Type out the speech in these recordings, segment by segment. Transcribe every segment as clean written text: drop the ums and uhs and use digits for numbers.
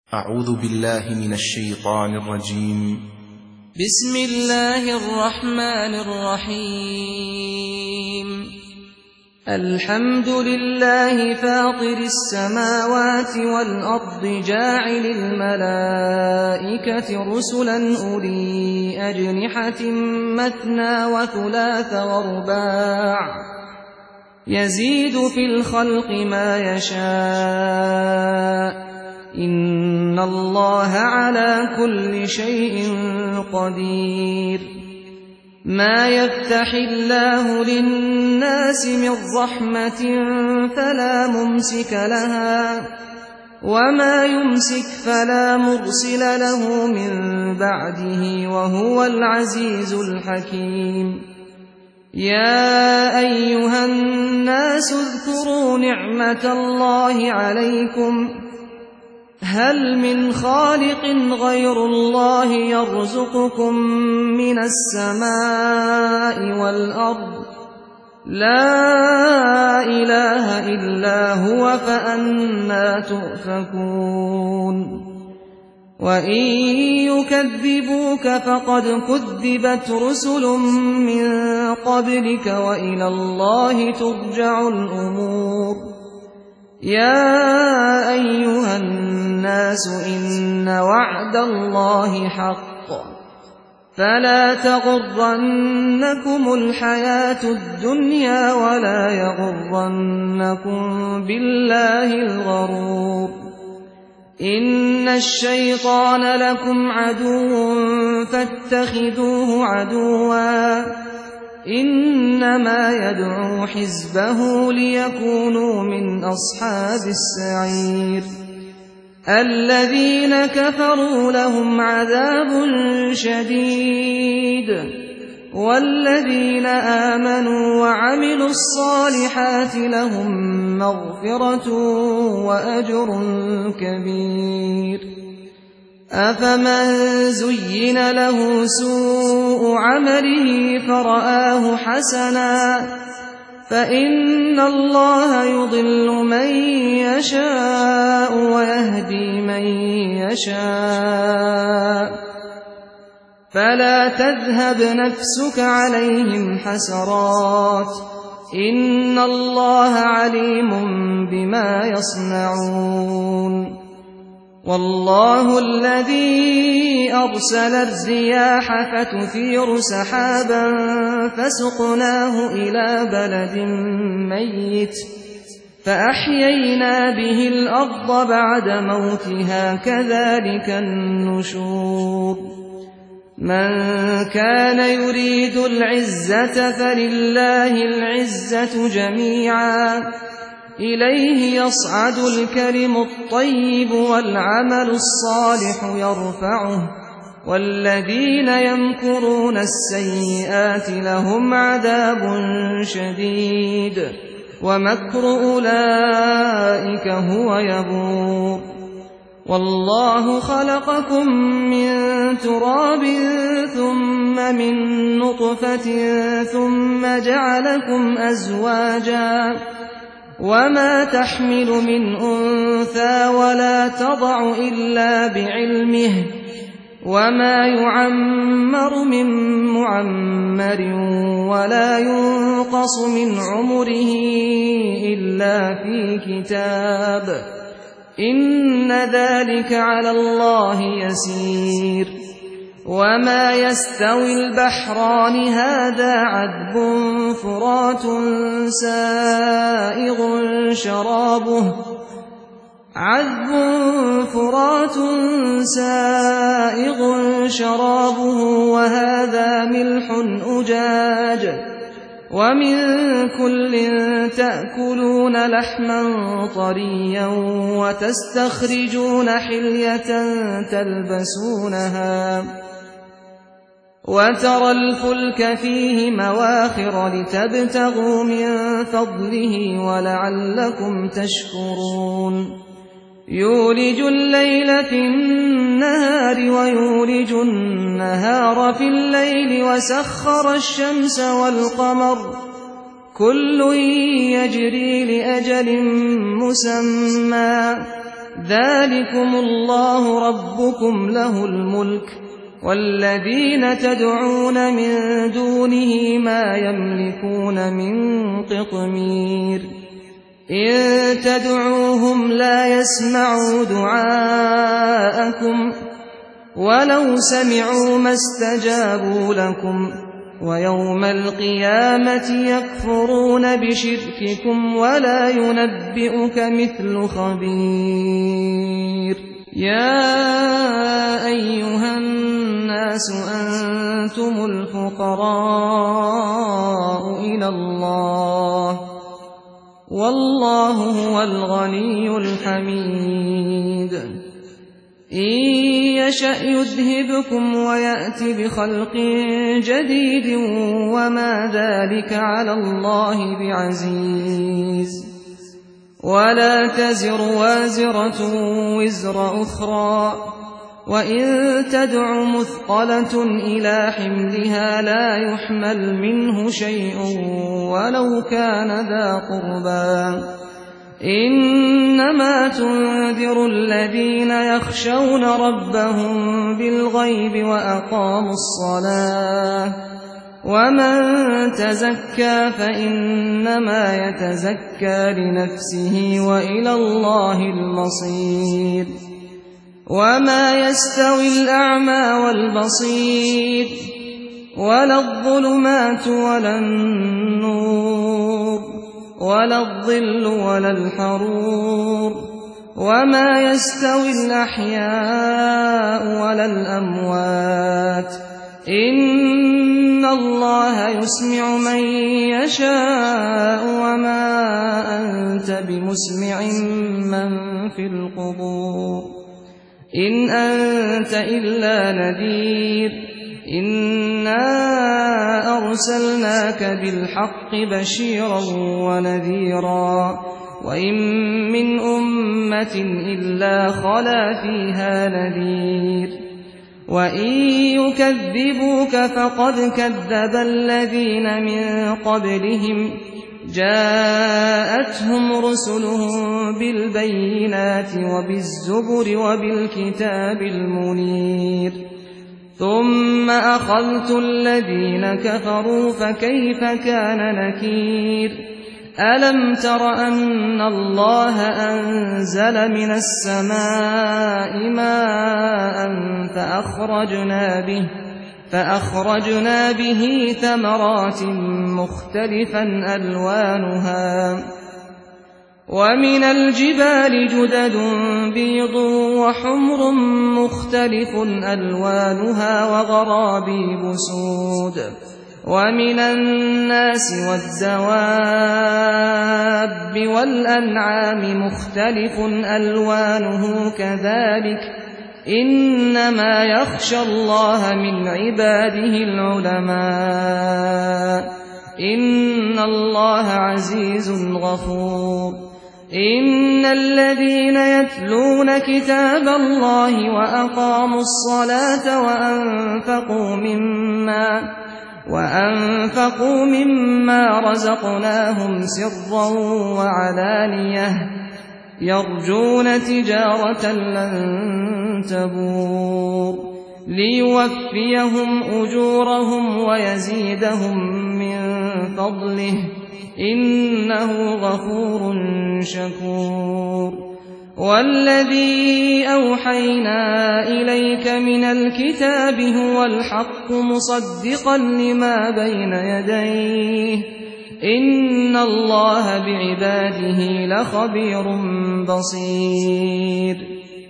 أعوذ بالله من الشيطان الرجيم. بسم الله الرحمن الرحيم. الحمد لله فاطر السماوات والأرض جاعل الملائكة رسلا أولي أجنحة مثنى وثلاث ورباع يزيد في الخلق ما يشاء إن الله على كل شيء قدير. ما يفتح الله للناس من رحمة فلا ممسك لها وما يمسك فلا مرسل له من بعده وهو العزيز الحكيم. يا أيها الناس اذكروا نعمة الله عليكم هل من خالق غير الله يرزقكم من السماء والأرض لا إله إلا هو فأنى تؤفكون. وإن يكذبوك فقد كذبت رسل من قبلك وإلى الله ترجع الأمور. يا أيها الناس إن وعد الله حق فلا تغرنكم الحياة الدنيا ولا يغرنكم بالله الغرور. إن الشيطان لكم عدو فاتخذوه عدوا إنما يدعو حزبه ليكونوا من أصحاب السعير. الذين كفروا لهم عذاب شديد والذين آمنوا وعملوا الصالحات لهم مغفرة وأجر كبير. أفمن زين له سوء عمله فرآه حسنا فإن الله يضل من يشاء ويهدي من يشاء فلا تذهب نفسك عليهم حسرات إن الله عليم بما يصنعون. والله الذي أرسل الرياح فتثير سحابا فسقناه إلى بلد ميت فأحيينا به الأرض بعد موتها كذلك النشور. من كان يريد العزة فلله العزة جميعا إليه يصعد الكلم الطيب والعمل الصالح يرفعه والذين يمكرون السيئات لهم عذاب شديد ومكر أولئك هو يبور. والله خلقكم من تراب ثم من نطفة ثم جعلكم أزواجا وما تحمل من أنثى ولا تضع إلا بعلمه وما يعمر من معمر ولا ينقص من عمره إلا في كتاب إن ذلك على الله يسير. وما يستوي البحران هذا عذب فرات سائغ شرابه وهذا ملح أجاج ومن كل تأكلون لحما طريا وتستخرجون حلية تلبسونها وترى الفلك فيه مواخر لتبتغوا من فضله ولعلكم تشكرون. يولج الليل في النهار ويولج النهار في الليل وسخر الشمس والقمر كل يجري لأجل مسمى ذلكم الله ربكم له الملك والذين تدعون من دونه ما يملكون من قطمير إن تدعوهم لا يسمعوا دعاءكم ولو سمعوا ما استجابوا لكم ويوم القيامة يكفرون بشرككم ولا ينبئك مثل خبير يا أيها الناس أنتم الفقراء إلى الله والله هو الغني الحميد إن يشأ يذهبكم ويأت بخلق جديد وما ذلك على الله بعزيز ولا تزر وازرة وزر أخرى وإن تدع مثقلة إلى حملها لا يحمل منه شيء ولو كان ذا قربى إنما تنذر الذين يخشون ربهم بالغيب وأقاموا الصلاة ومن تزكى فإنما يتزكى لنفسه وإلى الله المصير وما يستوي الأعمى والبصير ولا الظلمات ولا النور ولا الظل ولا الحرور وما يستوي الأحياء ولا الأموات إن الله يسمع من يشاء وما أنت بمسمع من في القبور إن أنت إلا نذير إنا أرسلناك بالحق بشيرا ونذيرا وإن من أمة إلا خلا فيها نذير وإن يكذبوك فقد كذب الذين من قبلهم جاءتهم رسلهم بالبينات وبالزبر وبالكتاب المنير ثم أخذت الذين كفروا فكيف كان نكير ألم تر أن الله أنزل من السماء ماء فأخرجنا به ثمرات مختلفا ألوانها ومن الجبال جدد بيض وحمر مختلف ألوانها وغرابيب سود ومن الناس والدواب والأنعام مختلف ألوانه كذلك إنما يخشى الله من عباده العلماء إن الله عزيز غفور إن الذين يتلون كتاب الله وأقاموا الصلاة وأنفقوا مما رزقناهم سرا وعلانية يرجون تجارة لن تبور ليوفيهم أجورهم ويزيدهم من فضله إنه غفور شكور والذي أوحينا إليك من الكتاب هو الحق مصدقا لما بين يديه إن الله بعباده لخبير بصير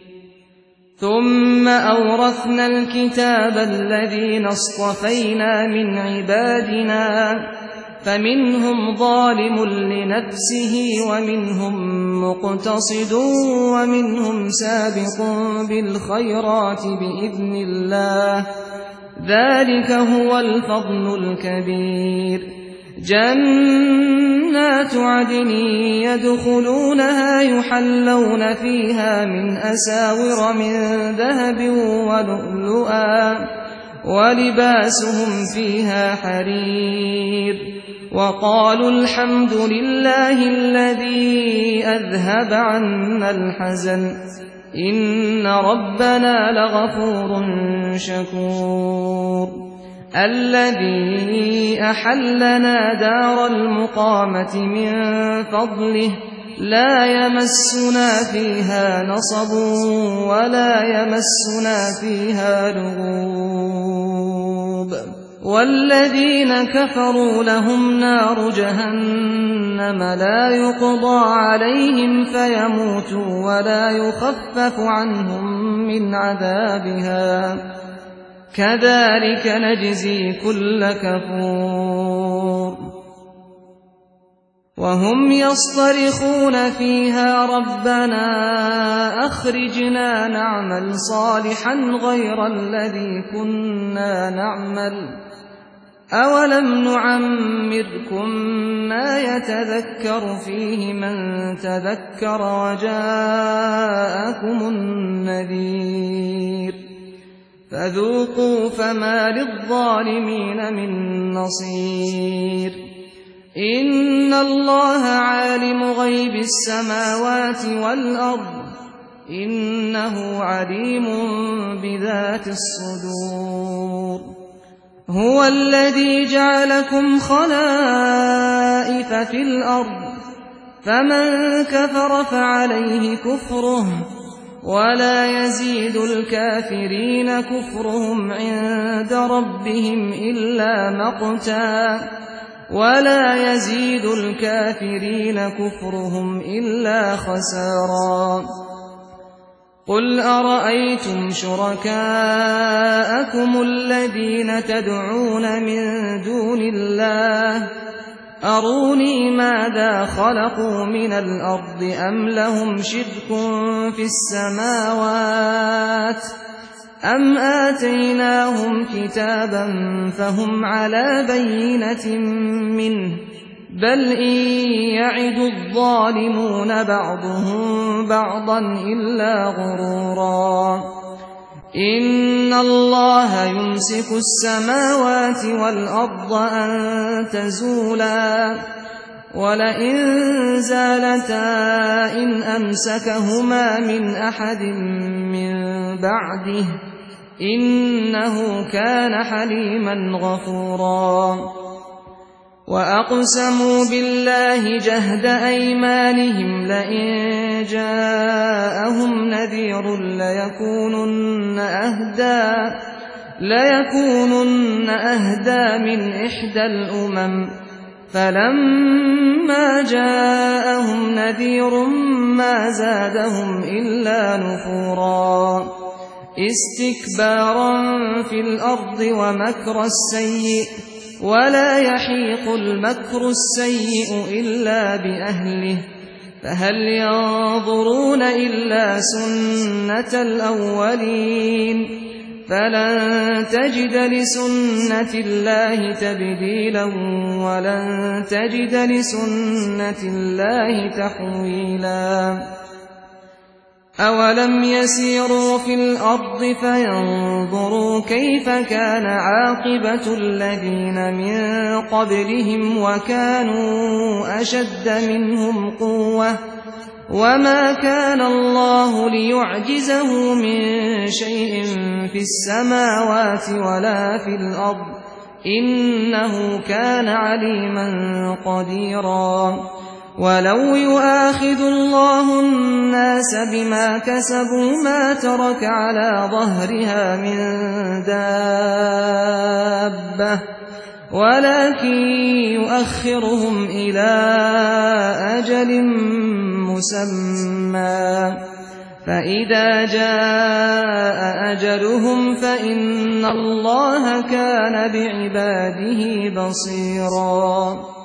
ثم أورثنا الكتاب الذين اصطفينا من عبادنا فمنهم ظالم لنفسه ومنهم مقتصد ومنهم سابق بالخيرات بإذن الله ذلك هو الفضل الكبير جنات عدن يدخلونها يحلون فيها من أساور من ذهب ولؤلؤا ولباسهم فيها حرير وقالوا الحمد لله الذي أذهب عنا الحزن إن ربنا لغفور شكور الذي أحلنا دار المقامة من فضله لا يمسنا فيها نصب ولا يمسنا فيها لغوب والذين كفروا لهم نار جهنم لا يقضى عليهم فيموتوا ولا يخفف عنهم من عذابها كذلك نجزي كل كفور وهم يصطرخون فيها ربنا أخرجنا نعمل صالحا غير الذي كنا نعمل أولم نعمركم ما يتذكر فيه من تذكر وجاءكم النذير فذوقوا فما للظالمين من نصير إن الله عالم غيب السماوات والأرض إنه عليم بذات الصدور هو الذي جعلكم خلائف في الأرض فمن كفر فعليه كفره ولا يزيد الكافرين كفرهم عند ربهم إلا مقتا ولا يزيد الكافرين كفرهم إلا خسارا قل أرأيتم شركاءكم الذين تدعون من دون الله أروني ماذا خلقوا من الأرض أم لهم شرك في السماوات أم آتيناهم كتابا فهم على بينة منه بل إن يعد الظالمون بعضهم بعضا إلا غرورا إن الله يمسك السماوات والأرض أن تزولا ولئن زالتا إن أمسكهما من أحد من بعده إنه كان حليما غفورا وأقسموا بالله جهد أيمانهم لئن جاءهم نذير ليكونن أهدى من إحدى الأمم فلما جاءهم نذير ما زادهم إلا نفورا استكبارا في الأرض ومكر السيء ولا يحيق المكر السيء إلا بأهله فهل ينظرون إلا سنة الأولين فلن تجد لسنة الله تبديلا ولن تجد لسنة الله تحويلا أولم يسيروا في الأرض فينظروا كيف كان عاقبة الذين من قبلهم وكانوا أشد منهم قوة وما كان الله ليعجزه من شيء في السماوات ولا في الأرض إنه كان عليما قديرا ولو يؤاخذ الله الناس بما كسبوا ما ترك على ظهرها من دابة ولكن يؤخرهم إلى أجل مسمى فإذا جاء أجلهم فإن الله كان بعباده بصيرا